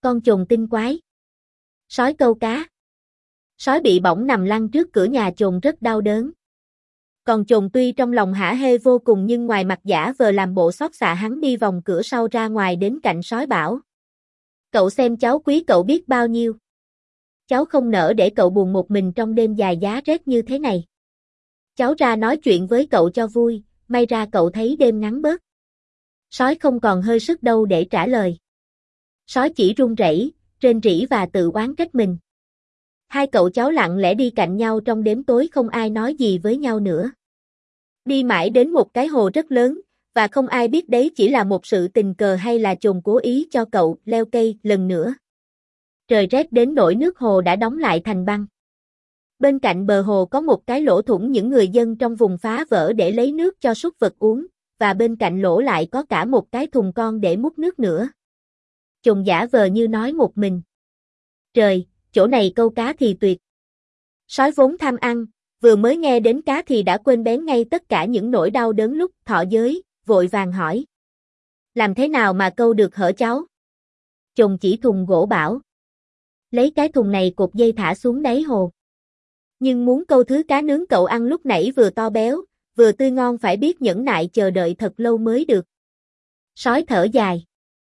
Con chồn tinh quái. Sói câu cá. Sói bị bỏng nằm lăn trước cửa nhà chồn rất đau đớn. Còn chồn tuy trong lòng hả hê vô cùng nhưng ngoài mặt giả vờ làm bộ xót xa hắn đi vòng cửa sau ra ngoài đến cạnh sói bảo. Cậu xem cháu quý cậu biết bao nhiêu. Cháu không nỡ để cậu buồn một mình trong đêm dài giá rét như thế này. Cháu ra nói chuyện với cậu cho vui, may ra cậu thấy đêm ngắn bớt. Sói không còn hơi sức đâu để trả lời. Sói chỉ run rẩy, rên rỉ và tự oán trách mình. Hai cậu cháu lặng lẽ đi cạnh nhau trong đêm tối không ai nói gì với nhau nữa. Đi mãi đến một cái hồ rất lớn, và không ai biết đấy chỉ là một sự tình cờ hay là chồn cố ý cho cậu leo cây lần nữa. Trời rét đến nỗi nước hồ đã đóng lại thành băng. Bên cạnh bờ hồ có một cái lỗ thủng những người dân trong vùng phá vỡ để lấy nước cho súc vật uống, và bên cạnh lỗ lại có cả một cái thùng con để múc nước nữa. Chồn giả vờ như nói một mình. Trời, chỗ này câu cá thì tuyệt. Sói vốn tham ăn, vừa mới nghe đến cá thì đã quên bén ngay tất cả những nỗi đau đớn lúc thọ giới, vội vàng hỏi. Làm thế nào mà câu được hở cháu? Chồn chỉ thùng gỗ bảo. Lấy cái thùng này cột dây thả xuống đáy hồ. Nhưng muốn câu thứ cá nướng cậu ăn lúc nãy vừa to béo, vừa tươi ngon phải biết nhẫn nại chờ đợi thật lâu mới được. Sói thở dài.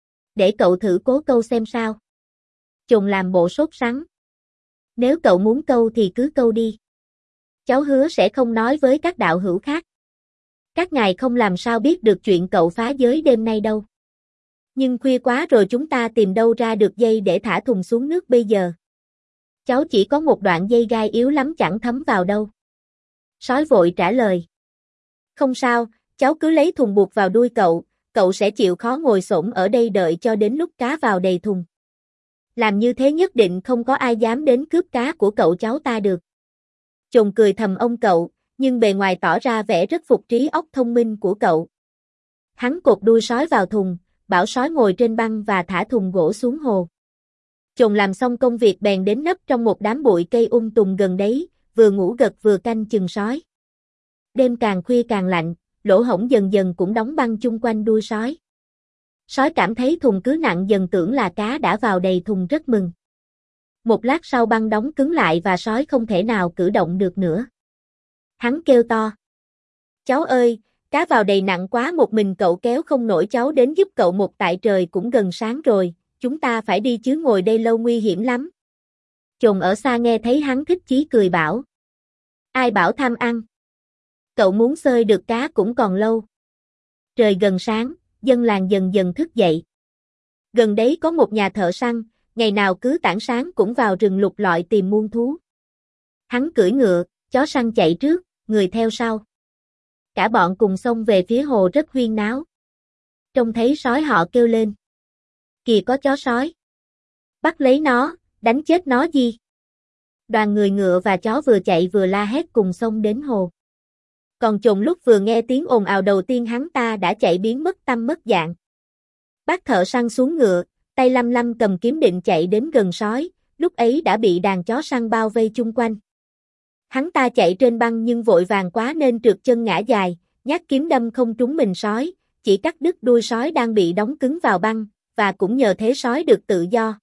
Để cậu thử cố câu xem sao. Chồn làm bộ sốt sắng. Nếu cậu muốn câu thì cứ câu đi. Cháu hứa sẽ không nói với các đạo hữu khác. Các ngài không làm sao biết được chuyện cậu phá giới đêm nay đâu. Nhưng khuya quá rồi chúng ta tìm đâu ra được dây để thả thùng xuống nước bây giờ. Cháu chỉ có một đoạn dây gai yếu lắm chẳng thấm vào đâu. Sói vội trả lời. Không sao, cháu cứ lấy thùng buộc vào đuôi cậu sẽ chịu khó ngồi xổm ở đây đợi cho đến lúc cá vào đầy thùng. Làm như thế nhất định không có ai dám đến cướp cá của cậu cháu ta được. Chồn cười thầm ông cậu, nhưng bề ngoài tỏ ra vẻ rất phục trí óc thông minh của cậu. Hắn cột đuôi sói vào thùng, bảo sói ngồi trên băng và thả thùng gỗ xuống hồ. Chồn làm xong công việc bèn đến nấp trong một đám bụi cây tùng gần đấy, vừa ngủ gật vừa canh chừng sói. Đêm càng khuya càng lạnh, lỗ hổng dần dần cũng đóng băng chung quanh đuôi sói. Sói cảm thấy thùng cứ nặng dần tưởng là cá đã vào đầy thùng rất mừng. Một lát sau băng đóng cứng lại và sói không thể nào cử động được nữa. Hắn kêu to. Cháu ơi, cá vào đầy nặng quá một mình cậu kéo không nổi cháu đến giúp cậu một tại trời cũng gần sáng rồi, chúng ta phải đi chứ ngồi đây lâu nguy hiểm lắm. Chồn ở xa nghe thấy hắn thích chí cười bảo. Ai bảo tham ăn? Cậu muốn xơi được cá cũng còn lâu. Trời gần sáng, dân làng dần dần thức dậy. Gần đấy có một nhà thợ săn, ngày nào cứ tảng sáng cũng vào rừng lục lọi tìm muôn thú. Hắn cưỡi ngựa, chó săn chạy trước, người theo sau. Cả bọn cùng xông về phía hồ rất huyên náo. Trông thấy sói họ kêu lên. Kìa có chó sói. Bắt lấy nó, đánh chết nó gì. Đoàn người ngựa và chó vừa chạy vừa la hét cùng xông đến hồ. Còn chồn lúc vừa nghe tiếng ồn ào đầu tiên hắn ta đã chạy biến mất tăm mất dạng. Bác thợ săn xuống ngựa, tay lăm lăm cầm kiếm định chạy đến gần sói, lúc ấy đã bị đàn chó săn bao vây chung quanh. Hắn ta chạy trên băng nhưng vội vàng quá nên trượt chân ngã dài, nhát kiếm đâm không trúng mình sói, chỉ cắt đứt đuôi sói đang bị đóng cứng vào băng, và cũng nhờ thế sói được tự do.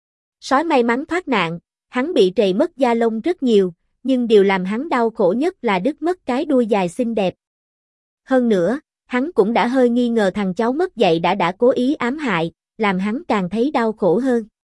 Sói may mắn thoát nạn, hắn bị trầy mất da lông rất nhiều, nhưng điều làm hắn đau khổ nhất là đứt mất cái đuôi dài xinh đẹp. Hơn nữa, hắn cũng đã hơi nghi ngờ thằng cháu mất dạy đã cố ý ám hại, làm hắn càng thấy đau khổ hơn.